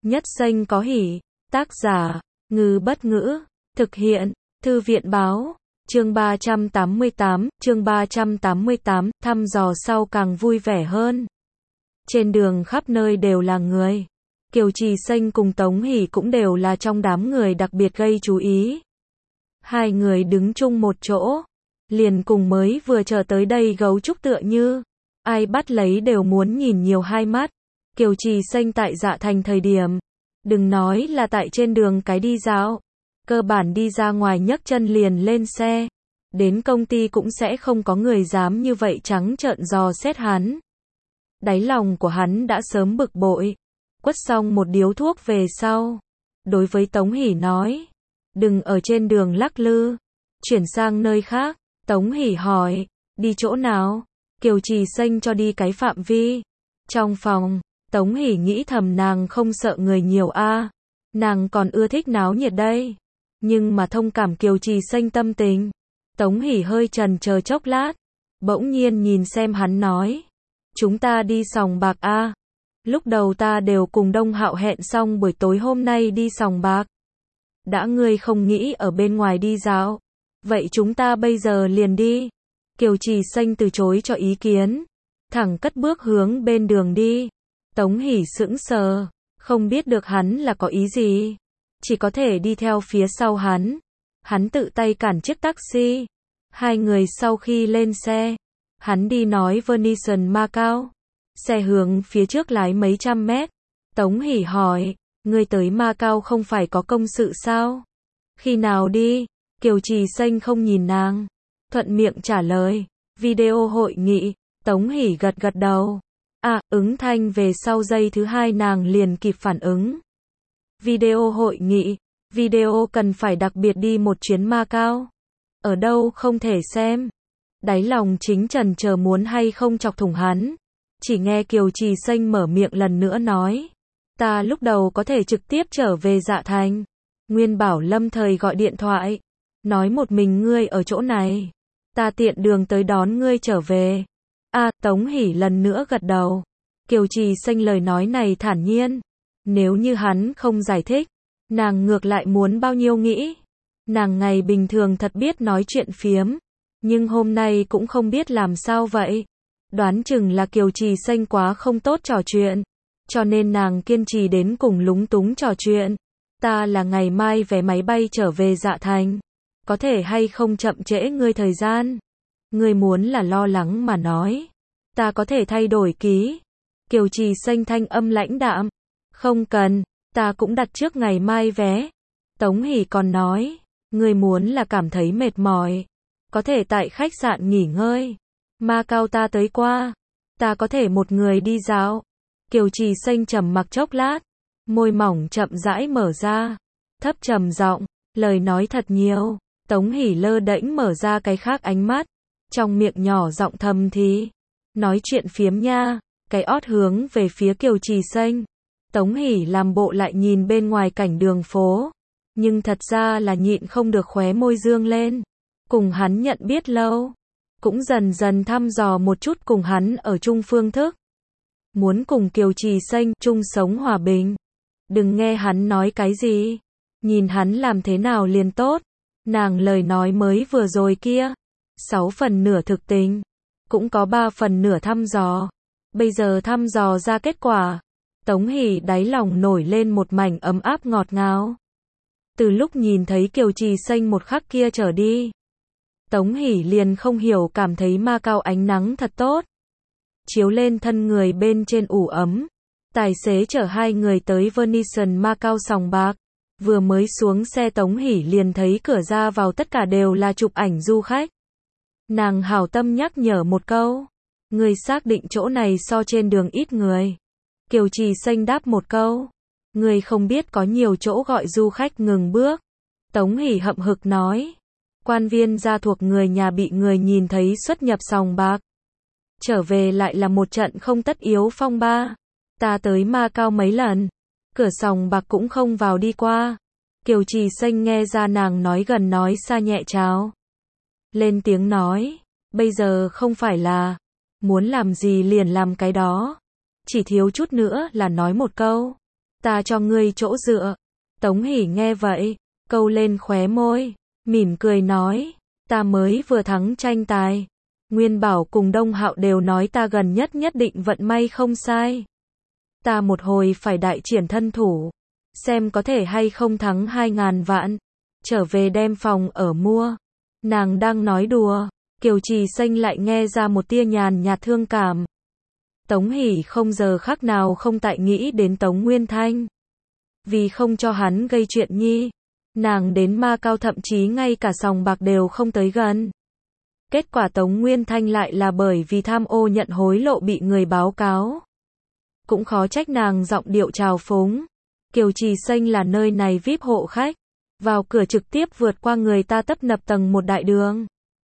Nhất Xanh có hỉ. Tác giả, Ngư Bất Ngữ. Thực hiện, Thư viện Báo. Chương 388, thăm dò sau càng vui vẻ hơn. Trên đường khắp nơi đều là người. Kiều Trì Xanh cùng Tống Hỷ cũng đều là trong đám người đặc biệt gây chú ý. Hai người đứng chung một chỗ, liền cùng mới vừa chờ tới đây gấu trúc tựa như, ai bắt lấy đều muốn nhìn nhiều hai mắt. Kiều Trì Xanh tại Dạ Thành thời điểm, đừng nói là tại trên đường cái đi dạo, cơ bản đi ra ngoài nhấc chân liền lên xe, đến công ty cũng sẽ không có người dám như vậy trắng trợn dò xét hắn. Đáy lòng của hắn đã sớm bực bội, quất xong một điếu thuốc về sau, đối với Tống Hỷ nói, đừng ở trên đường lắc lư, chuyển sang nơi khác. Tống Hỷ hỏi, đi chỗ nào? Kiều Trì Xanh cho đi cái phạm vi. Trong phòng, Tống Hỷ nghĩ thầm nàng không sợ người nhiều a, nàng còn ưa thích náo nhiệt đây. Nhưng mà thông cảm Kiều Trì Xanh tâm tình, Tống Hỷ hơi chần chờ chốc lát, bỗng nhiên nhìn xem hắn nói, chúng ta đi sòng bạc a. Lúc đầu ta đều cùng Đông Hạo hẹn xong buổi tối hôm nay đi sòng bạc. Đã ngươi không nghĩ ở bên ngoài đi dạo, vậy chúng ta bây giờ liền đi. Kiều Trì Xanh từ chối cho ý kiến, thẳng cất bước hướng bên đường đi. Tống Hỷ sững sờ, không biết được hắn là có ý gì, chỉ có thể đi theo phía sau hắn. Hắn tự tay cản chiếc taxi. Hai người sau khi lên xe, hắn đi nói Venetian Macao. Xe hướng phía trước lái mấy trăm mét. Tống Hỷ hỏi, ngươi tới Macao không phải có công sự sao? Khi nào đi? Kiều Trì Xanh không nhìn nàng, thuận miệng trả lời, video hội nghị. Tống Hỷ gật gật đầu. Ứng thanh về sau giây thứ hai nàng liền kịp phản ứng. Video hội nghị, video cần phải đặc biệt đi một chuyến Macao. Ở đâu không thể xem. Đáy lòng chính chần chờ muốn hay không chọc thủng hắn. Chỉ nghe Kiều Trì Xanh mở miệng lần nữa nói, ta lúc đầu có thể trực tiếp trở về Dạ Thành. Nguyên bảo lâm thời gọi điện thoại, nói một mình ngươi ở chỗ này, ta tiện đường tới đón ngươi trở về. Tống Hỷ lần nữa gật đầu. Kiều Trì Xanh lời nói này thản nhiên. Nếu như hắn không giải thích, nàng ngược lại muốn bao nhiêu nghĩ. Nàng ngày bình thường thật biết nói chuyện phiếm, nhưng hôm nay cũng không biết làm sao vậy. Đoán chừng là Kiều Trì Xanh quá không tốt trò chuyện, cho nên nàng kiên trì đến cùng lúng túng trò chuyện. Ta là ngày mai vé máy bay trở về Dạ Thành, có thể hay không chậm trễ ngươi thời gian? Ngươi muốn là lo lắng mà nói, ta có thể thay đổi ký. Kiều Trì Xanh thanh âm lãnh đạm, không cần, ta cũng đặt trước ngày mai vé. Tống Hỷ còn nói, ngươi muốn là cảm thấy mệt mỏi, có thể tại khách sạn nghỉ ngơi. Macao ta tới qua, ta có thể một người đi dạo. Kiều Trì Xanh trầm mặc chốc lát, môi mỏng chậm rãi mở ra, thấp trầm giọng, lời nói thật nhiều. Tống Hỷ lơ đễnh mở ra cái khác ánh mắt, trong miệng nhỏ giọng thầm thì, nói chuyện phiếm nha, cái ót hướng về phía Kiều Trì Xanh. Tống Hỷ làm bộ lại nhìn bên ngoài cảnh đường phố, nhưng thật ra là nhịn không được khóe môi dương lên. Cùng hắn nhận biết lâu, cũng dần dần thăm dò một chút cùng hắn ở chung phương thức. Muốn cùng Kiều Trì Xanh chung sống hòa bình. Đừng nghe hắn nói cái gì, nhìn hắn làm thế nào liền tốt. Nàng lời nói mới vừa rồi kia, 6 phần nửa thực tình, cũng có 3 phần nửa thăm dò. Bây giờ thăm dò ra kết quả, Tống Hỷ đáy lòng nổi lên một mảnh ấm áp ngọt ngào. Từ lúc nhìn thấy Kiều Trì Xanh một khắc kia trở đi, Tống Hỷ liền không hiểu cảm thấy Macao ánh nắng thật tốt, chiếu lên thân người bên trên ủ ấm. Tài xế chở hai người tới Venetian Macao sòng bạc. Vừa mới xuống xe Tống Hỷ liền thấy cửa ra vào tất cả đều là chụp ảnh du khách. Nàng hảo tâm nhắc nhở một câu, người xác định chỗ này so trên đường ít người. Kiều Trì Xanh đáp một câu, người không biết có nhiều chỗ gọi du khách ngừng bước. Tống Hỷ hậm hực nói, quan viên gia thuộc người nhà bị người nhìn thấy xuất nhập sòng bạc, trở về lại là một trận không tất yếu phong ba. Ta tới Macao mấy lần, cửa sòng bạc cũng không vào đi qua. Kiều Trì Xanh nghe ra nàng nói gần nói xa nhẹ chào, lên tiếng nói, bây giờ không phải là muốn làm gì liền làm cái đó, chỉ thiếu chút nữa là nói một câu, ta cho ngươi chỗ dựa. Tống Hỷ nghe vậy, câu lên khóe môi, mỉm cười nói, ta mới vừa thắng tranh tài. Nguyên Bảo cùng Đông Hạo đều nói ta gần nhất nhất định vận may không sai. Ta một hồi phải đại triển thân thủ, xem có thể hay không thắng 2.000 vạn, trở về đem phòng ở mua. Nàng đang nói đùa, Kiều Trì Xanh lại nghe ra một tia nhàn nhạt thương cảm. Tống Hỷ không giờ khắc nào không tại nghĩ đến Tống Nguyên Thanh. Vì không cho hắn gây chuyện nhi, nàng đến Ma Cao thậm chí ngay cả sòng bạc đều không tới gần. Kết quả Tống Nguyên Thanh lại là bởi vì tham ô nhận hối lộ bị người báo cáo. Cũng khó trách nàng giọng điệu trào phúng. Kiều Trì Xanh là nơi này VIP hộ khách. Vào cửa trực tiếp vượt qua người ta tấp nập tầng một đại đường.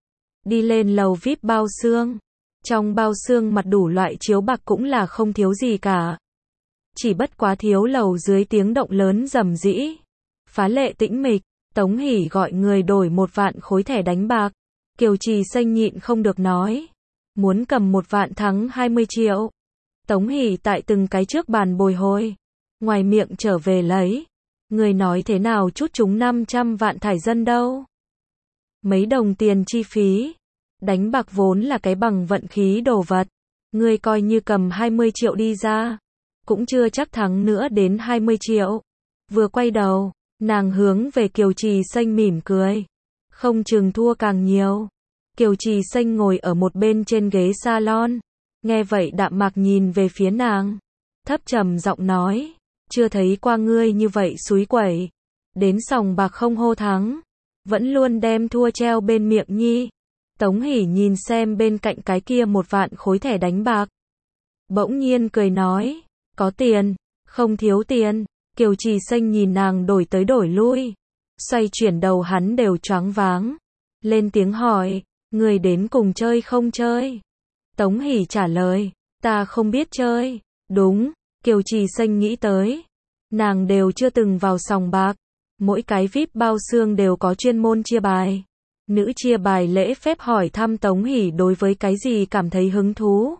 Đi lên lầu VIP bao xương. Trong bao xương mặt đủ loại chiếu bạc cũng là không thiếu gì cả. Chỉ bất quá thiếu lầu dưới tiếng động lớn rầm rĩ. Phá lệ tĩnh mịch, Tống Hỷ gọi người đổi 1 vạn khối thẻ đánh bạc. Kiều Trì Xanh nhịn không được nói. Muốn cầm 1 vạn thắng 20 triệu. Tống Hỷ tại từng cái trước bàn bồi hồi. Ngoài miệng trở về lấy. Người nói thế nào chút chúng 500 vạn thải dân đâu. Mấy đồng tiền chi phí. Đánh bạc vốn là cái bằng vận khí đồ vật. Người coi như cầm 20 triệu đi ra. Cũng chưa chắc thắng nữa đến 20 triệu. Vừa quay đầu, nàng hướng về Kiều Trì Xanh mỉm cười. Không chừng thua càng nhiều. Kiều Trì Xanh ngồi ở một bên trên ghế salon. Nghe vậy đạm mạc nhìn về phía nàng. Thấp trầm giọng nói. Chưa thấy qua ngươi như vậy xúi quẩy. Đến sòng bạc không hô thắng. Vẫn luôn đem thua treo bên miệng nhi. Tống Hỷ nhìn xem bên cạnh cái kia 1 vạn khối thẻ đánh bạc. Bỗng nhiên cười nói. Có tiền, không thiếu tiền. Kiều Trì Xanh nhìn nàng đổi tới đổi lui. Xoay chuyển đầu hắn đều choáng váng. Lên tiếng hỏi. Người đến cùng chơi không chơi? Tống Hỷ trả lời. Ta không biết chơi. Đúng. Kiều Trì Xanh nghĩ tới. Nàng đều chưa từng vào sòng bạc. Mỗi cái VIP bao xương đều có chuyên môn chia bài. Nữ chia bài lễ phép hỏi thăm Tống Hỷ đối với cái gì cảm thấy hứng thú.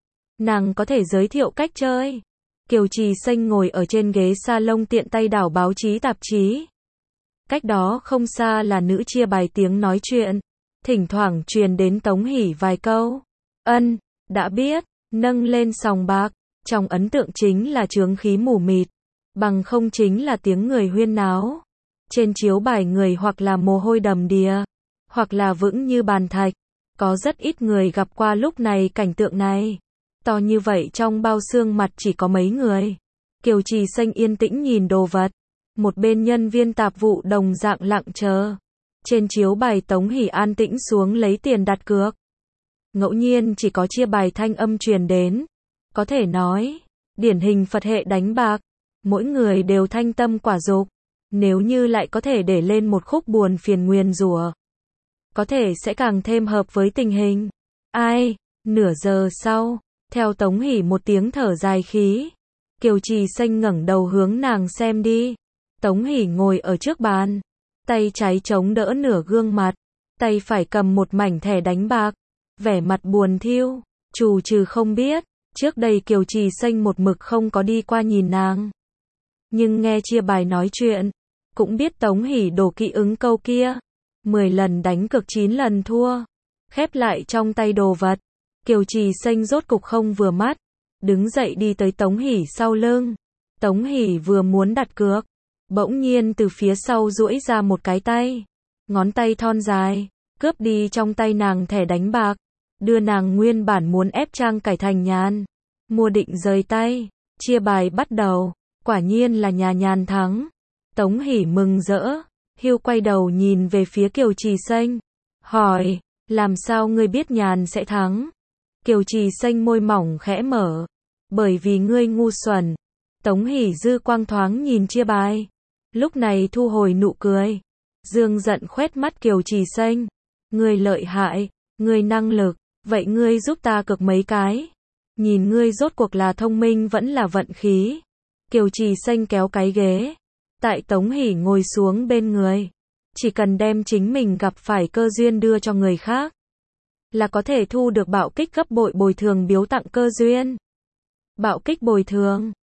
Nàng có thể giới thiệu cách chơi. Kiều Trì Xanh ngồi ở trên ghế salon tiện tay đảo báo chí tạp chí. Cách đó không xa là nữ chia bài tiếng nói chuyện. Thỉnh thoảng truyền đến Tống Hỷ vài câu. Ân, đã biết, nâng lên sòng bạc. Trong ấn tượng chính là chướng khí mù mịt. Bằng không chính là tiếng người huyên náo. Trên chiếu bài người hoặc là mồ hôi đầm đìa. Hoặc là vững như bàn thạch. Có rất ít người gặp qua lúc này cảnh tượng này. To như vậy trong bao xương mặt chỉ có mấy người. Kiều Trì Xanh yên tĩnh nhìn đồ vật. Một bên nhân viên tạp vụ đồng dạng lặng chờ. Trên chiếu bài Tống Hỷ an tĩnh xuống lấy tiền đặt cược. Ngẫu nhiên chỉ có chia bài thanh âm truyền đến. Có thể nói, điển hình Phật hệ đánh bạc. Mỗi người đều thanh tâm quả dục. Nếu như lại có thể để lên một khúc buồn phiền nguyền rủa, có thể sẽ càng thêm hợp với tình hình. Ai? Nửa giờ sau, theo Tống Hỷ một tiếng thở dài khí. Kiều Trì Xanh ngẩng đầu hướng nàng xem đi. Tống Hỷ ngồi ở trước bàn. Tay trái chống đỡ nửa gương mặt. Tay phải cầm một mảnh thẻ đánh bạc. Vẻ mặt buồn thiu. Trù trừ không biết. Trước đây Kiều Trì Xanh một mực không có đi qua nhìn nàng. Nhưng nghe chia bài nói chuyện. Cũng biết Tống Hỷ đổ kỹ ứng câu kia. 10 lần đánh cược 9 lần thua. Khép lại trong tay đồ vật. Kiều Trì Xanh rốt cục không vừa mắt. Đứng dậy đi tới Tống Hỷ sau lưng. Tống Hỷ vừa muốn đặt cược. Bỗng nhiên từ phía sau duỗi ra một cái tay. Ngón tay thon dài. Cướp đi trong tay nàng thẻ đánh bạc. Đưa nàng nguyên bản muốn ép trang cải thành nhàn. Mua định rời tay. Chia bài bắt đầu. Quả nhiên là nhà nhàn thắng. Tống Hỷ mừng rỡ. Hiu quay đầu nhìn về phía Kiều Trì Xanh. Hỏi. Làm sao ngươi biết nhàn sẽ thắng? Kiều Trì Xanh môi mỏng khẽ mở. Bởi vì ngươi ngu xuẩn. Tống Hỷ dư quang thoáng nhìn chia bài. Lúc này thu hồi nụ cười. Dương giận khoét mắt Kiều Trì Xanh. Ngươi lợi hại. Ngươi năng lực. Vậy ngươi giúp ta cược mấy cái. Nhìn ngươi rốt cuộc là thông minh vẫn là vận khí. Kiều Trì Xanh kéo cái ghế. Tại Tống Hỷ ngồi xuống bên người. Chỉ cần đem chính mình gặp phải cơ duyên đưa cho người khác. Là có thể thu được bạo kích gấp bội bồi thường biếu tặng cơ duyên. Bạo kích bồi thường.